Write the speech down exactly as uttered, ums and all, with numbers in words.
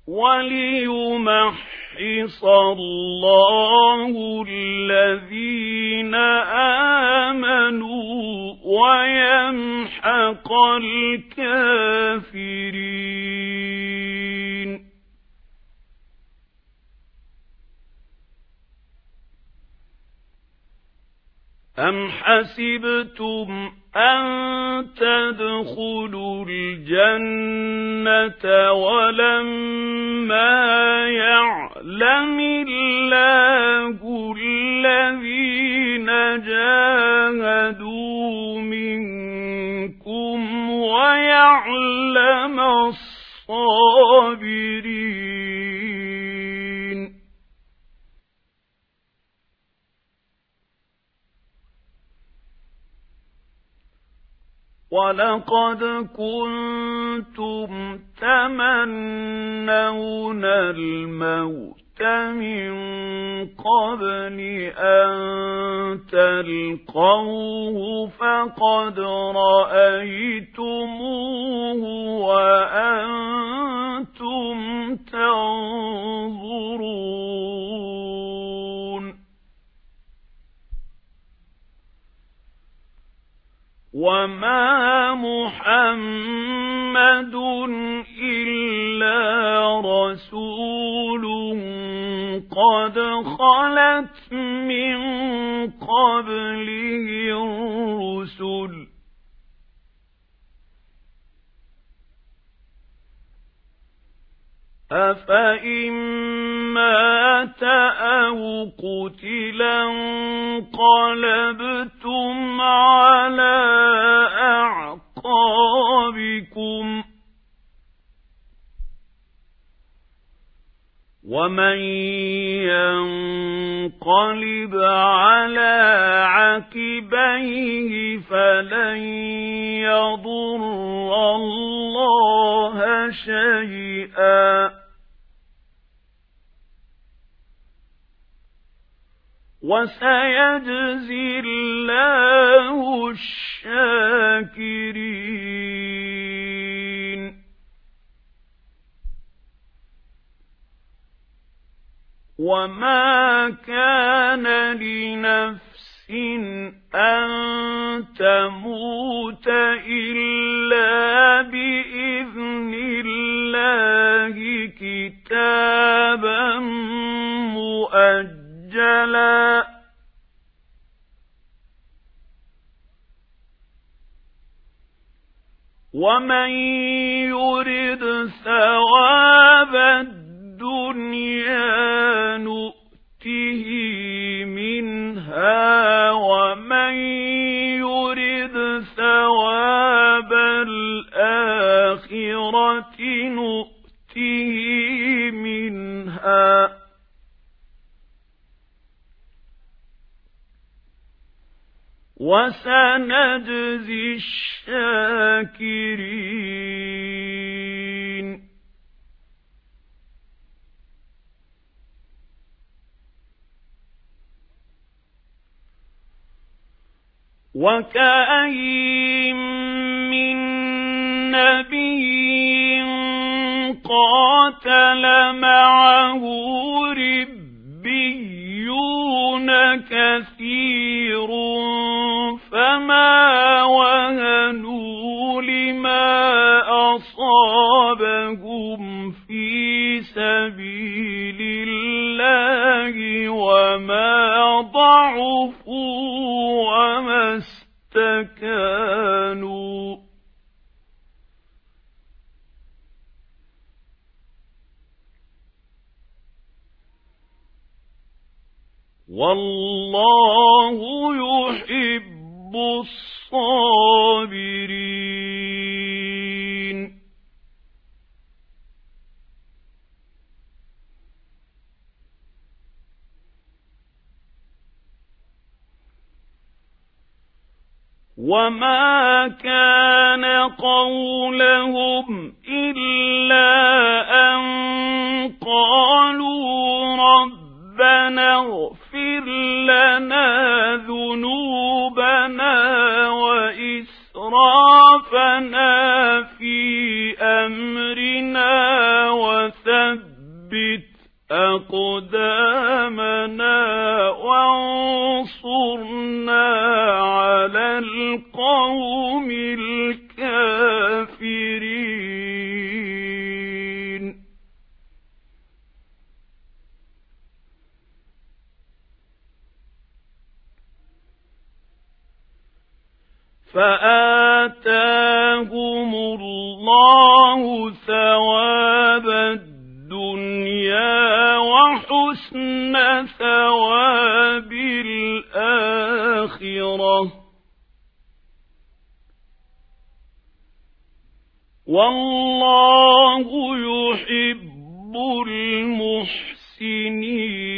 وَلِيُمَحِّصَ اللَّهُ الَّذِينَ آمَنُوا وَيَمْحَقَ الْكَافِرِينَ. أَمْ حَسِبْتُمْ أَن تَدْخُلُوا الْجَنَّةَ وَلَمَّا يَعْلَمِ اللَّهُ الَّذِينَ جَاهَدُوا مِنكُمْ وَيَعْلَمَ الصَّابِرِينَ. وَلَقَدْ كُنتُمْ تَمَنَّوْنَ الْمَوْتَ مِنْ قَبْلِ أَنْ تَلْقَوْهُ فَقَدْ رَأَيْتُمُوهُ وَأَنْتُمْ تَنْظُرُونَ. وَمَا مُحَمَّدٌ إِلَّا رَسُولٌ قَدْ خَلَتْ مِنْ قَبْلِهِ الرُّسُلُ أَفَإِن مَّاتَ أَوْ قُتِلَ انقَلَبْتُمْ عَلَى أَعْقَابِكُمْ وَمَن يَنقَلِبْ عَلَى عَقِبَيْهِ فَلَن يَضُرَّ اللَّهَ شَيْئًا وَسَيَجْزِي اللَّهُ الشَّاكِرِينَ. وَمَا كَانَ لِنَفْسٍ أَن تَمُوتَ إِلَّا بِإِذْنِ اللَّهِ كِتَابًا مُؤَجَّلًا وَمَن يُرِدْ ثَوَابَ الدُّنْيَا نُؤْتِهِ مِنْهَا وَمَن يُرِدْ ثَوَابَ الْآخِرَةِ نُؤْتِهِ مِنْهَا وَسَنَجْزِي الشَّاكِرِينَ. وَكَأَيِّن مِّن نَّبِيٍّ قَاتَلَ مَعَهُ رِبِّيُّونَ كَثِيرٌ فَمَا وَهَنُوا لِمَا أَصَابَهُمْ فِي سَبِيلِ اللَّهِ وَمَا ضَعُفُوا وَمَا اسْتَكَانُوا وَاللَّهُ يُحِبُّ الصَّابِرِينَ. وَمَا كَانَ قَوْلَهُمْ إِلَّا أَن قَالُوا رَبَّنَا اغْفِرْ لَنَا ذُنُوبَنَا وَإِسْرَافَنَا فِي أَمْرِنَا وَثَبِّتْ أقدامنا وانصرنا على القوم الكافرين فآتاهم الله ثواب الدنيا وحسن ثواب الآخرة والله يحب المحسنين